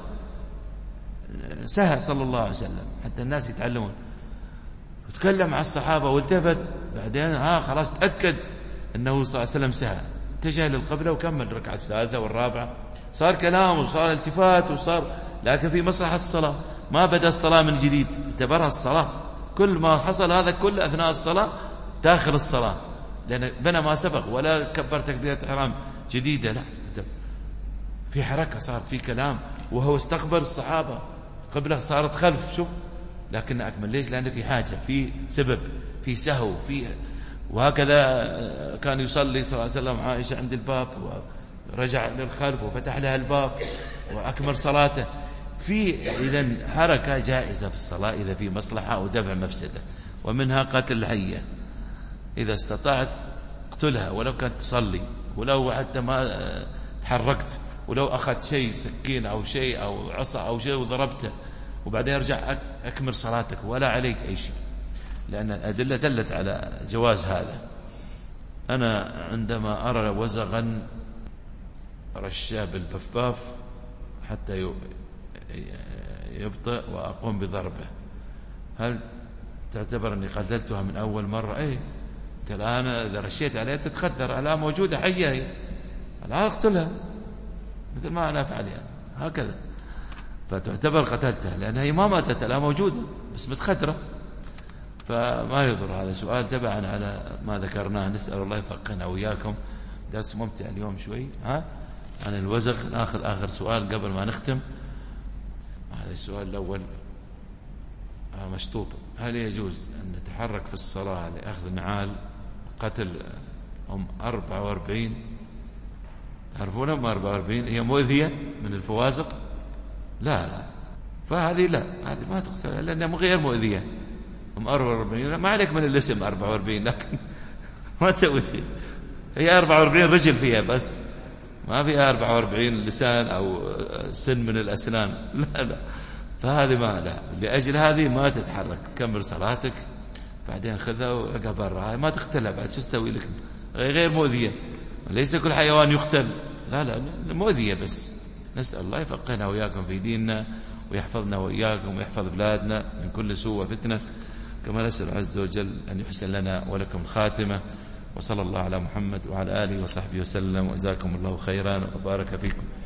سهى صلى الله عليه وسلم حتى الناس يتعلمون، وتكلم مع الصحابة والتفت بعدين ها خلاص تأكد أنه صلى الله عليه وسلم سهى، اتجه للقبلة وكمل الركعة الثالثة والرابعة. صار كلام وصار التفات وصار، لكن في مصلحة الصلاة، ما بدأ الصلاة من جديد، اعتبرها الصلاة كل ما حصل هذا كل أثناء الصلاة داخل الصلاة، لأن بنى ما سبق ولا كبر تكبيرة إحرام جديدة، لا في حركة صارت في كلام، وهو استقبل الصحابة قبله صارت خلف، شوف، لكن أكمل ليش؟ لأن في حاجة، في سبب، في سهو، في وهكذا كان يصلي صلى الله عليه وسلم عائشة عند الباب ورجع للخلف وفتح لها الباب وأكمل صلاته. في إذن حركة جائزة في الصلاة إذا في مصلحة أو دفع مفسدة، ومنها قتل الحية إذا استطعت اقتلها ولو كانت تصلي، ولو حتى ما تحركت، ولو أخذت شيء سكين أو شيء أو عصا أو شيء وضربته وبعدين ارجع أكمل صلاتك ولا عليك أي شيء، لأن الأدلة دلت على جواز هذا. أنا عندما أرى وزغا رشاه بالبفباف حتى يبطئ وأقوم بضربه، هل تعتبر أني قتلتها من أول مرة؟ أي أنت الآن إذا رشيت عليها تتخدر، الآن موجودة حية هي، الآن اقتلها مثل ما أنا أفعل يعني هكذا، فتعتبر قتلتها لأن هي ما ماتت، الآن موجودة بس متخدرة، فما يضر. هذا سؤال تبعا على ما ذكرناه، نسأل الله يفقهنا وإياكم. درس ممتع اليوم شوي ها عن الوزغ. ناخذ آخر سؤال قبل ما نختم. هذا السؤال الأول مشطوب: هل يجوز أن نتحرك في الصلاة لأخذ نعال قتل أم أربعة وأربعين؟ تعرفون أم أربعة وأربعين هي مؤذية من الفوازق؟ لا لا، فهذه لا، هذه ما تقتل لأنها غير مؤذية. أم أربعة وأربعين ما عليك من الاسم أربعة وأربعين، لكن ما تسوي شيء، هي أربعة وأربعين رجل فيها بس، ما فيها أربعة وأربعين لسان أو سن من الأسنان، لا لا، فهذه ما لا، لأجل هذه ما تتحرك، تكمل صلاتك بعدين خذها وعقها برا، ما تقتلها بعد، شو تسوي لك؟ غير مؤذية، ليس كل حيوان يقتل، لا لا مؤذية بس. نسأل الله يفقهنا وإياكم في ديننا ويحفظنا وإياكم ويحفظ بلادنا من كل سوء وفتنة، كما نسأل عز وجل أن يحسن لنا ولكم الخاتمة، وصلى الله على محمد وعلى آله وصحبه وسلم، وجزاكم الله خيرا وبارك فيكم.